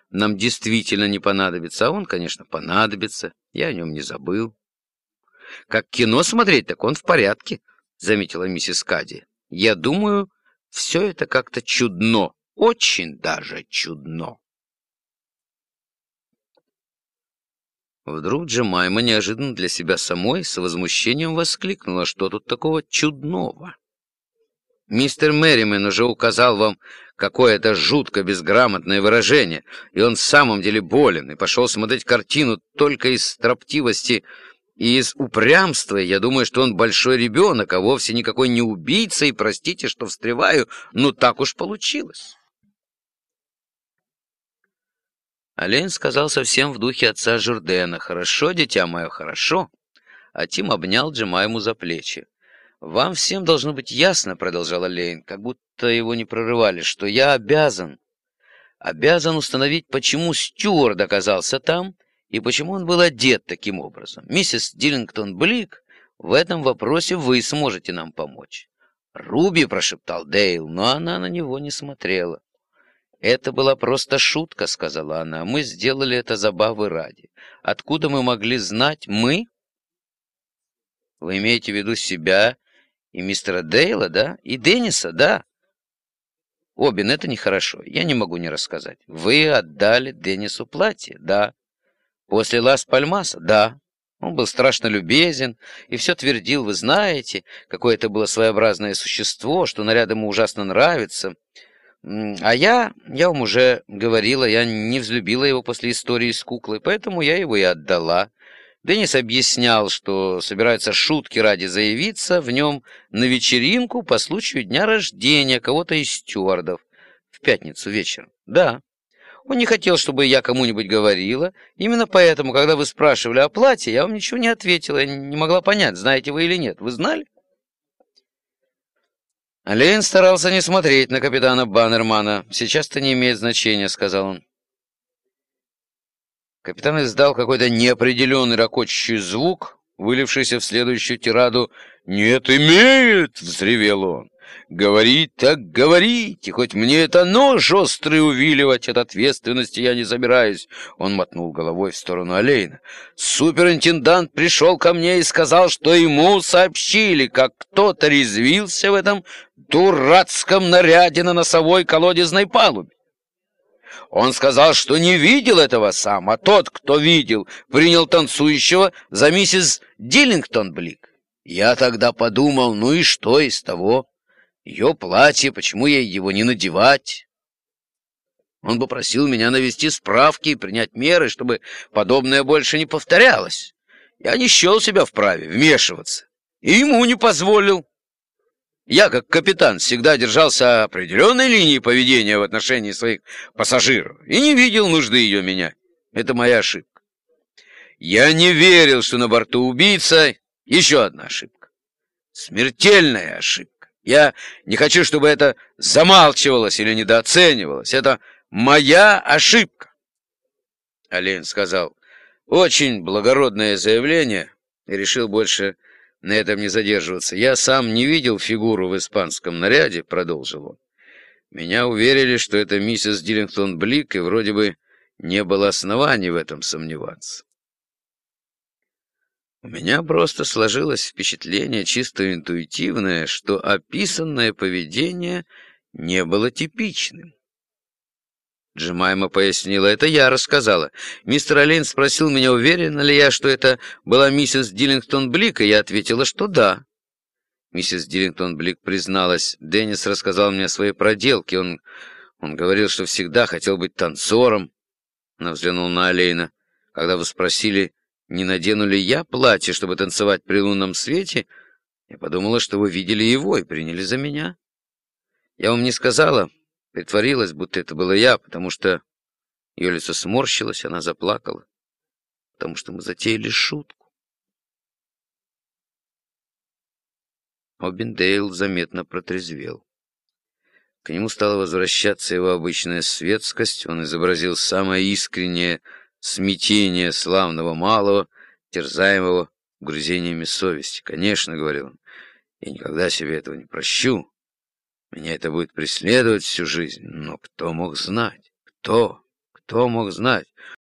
нам действительно не понадобится. А он, конечно, понадобится. Я о нем не забыл. Как кино смотреть, так он в порядке, заметила миссис Кадди. Я думаю, все это как-то чудно. Очень даже чудно. Вдруг Джемайма неожиданно для себя самой с возмущением воскликнула: что тут такого чудного? Мистер Мерримен уже указал вам какое-то жутко безграмотное выражение, и он в самом деле болен, и пошел смотреть картину только из строптивости и из упрямства. Я думаю, что он большой ребенок, а вовсе никакой не убийца, и простите, что встреваю, но так уж получилось. Олень сказал совсем в духе отца Журдена: «Хорошо, дитя мое, хорошо». А Тим обнял Джемайму за плечи. «Вам всем должно быть ясно, — продолжал Олень, как будто его не прорывали, — что я обязан установить, почему Стюарт оказался там и почему он был одет таким образом. Миссис Диллингтон Блик, в этом вопросе вы сможете нам помочь». «Руби!» — прошептал Дейл, но она на него не смотрела. «Это была просто шутка, — сказала она. Мы сделали это забавы ради. Откуда мы могли знать? Мы?» «Вы имеете в виду себя и мистера Дейла, да? И Денниса, да?» «Обин, это нехорошо. Я не могу не рассказать. Вы отдали Деннису платье, да. После Лас-Пальмаса, да. Он был страшно любезен и все твердил: вы знаете, какое это было своеобразное существо, что наряд ему ужасно нравится. А я вам уже говорила, я не взлюбила его после истории с куклой, поэтому я его и отдала. Деннис объяснял, что собирается шутки ради заявиться в нем на вечеринку по случаю дня рождения кого-то из стюардов в пятницу вечером. Да, он не хотел, чтобы я кому-нибудь говорила. Именно поэтому, когда вы спрашивали о платье, я вам ничего не ответила. Я не могла понять, знаете вы или нет. Вы знали?» Олень старался не смотреть на капитана Баннермана. «Сейчас это не имеет значения», — сказал он. Капитан издал какой-то неопределенный ракочущий звук, вылившийся в следующую тираду. «Нет, имеет!» — взревел он. «Говорить так говорить, и хоть мне это нож острый увиливать, от ответственности я не собираюсь». Он мотнул головой в сторону Олейна. «Суперинтендант пришел ко мне и сказал, что ему сообщили, как кто-то резвился в этом дурацком наряде на носовой колодезной палубе. Он сказал, что не видел этого сам, а тот, кто видел, принял танцующего за миссис Диллингтон Блик. Я тогда подумал, ну и что из того? Ее платье, почему ей его не надевать? Он попросил меня навести справки и принять меры, чтобы подобное больше не повторялось. Я не счел себя вправе вмешиваться, и ему не позволил. Я, как капитан, всегда держался определенной линии поведения в отношении своих пассажиров и не видел нужды ее менять. Это моя ошибка. Я не верил, что на борту убийца. Еще одна ошибка. Смертельная ошибка. Я не хочу, чтобы это замалчивалось или недооценивалось. Это моя ошибка. Олень сказал: «Очень благородное заявление», и решил больше на этом не задерживаться. «Я сам не видел фигуру в испанском наряде», — продолжил он. «Меня уверили, что это миссис Диллингтон Блик, и вроде бы не было оснований в этом сомневаться. У меня просто сложилось впечатление, чисто интуитивное, что описанное поведение не было типичным». Джемайма пояснила: «Это я рассказала. Мистер Олейн спросил меня, уверена ли я, что это была миссис Диллингтон Блик, и я ответила, что да». Миссис Диллингтон Блик призналась: «Деннис рассказал мне о своей проделке. Он говорил, что всегда хотел быть танцором». Она взглянула на Олейна. «Когда вы спросили, не надену ли я платье, чтобы танцевать при лунном свете, я подумала, что вы видели его и приняли за меня. Я вам не сказала, притворилась, будто это было я, потому что...» Ее лицо сморщилось, она заплакала. «Потому что мы затеяли шутку». Обиндейл заметно протрезвел. К нему стала возвращаться его обычная светскость. Он изобразил самое искреннее смятение славного малого, терзаемого угрызениями совести. «Конечно, — говорил он, — я никогда себе этого не прощу. Меня это будет преследовать всю жизнь. Но кто мог знать? Кто? Кто мог знать,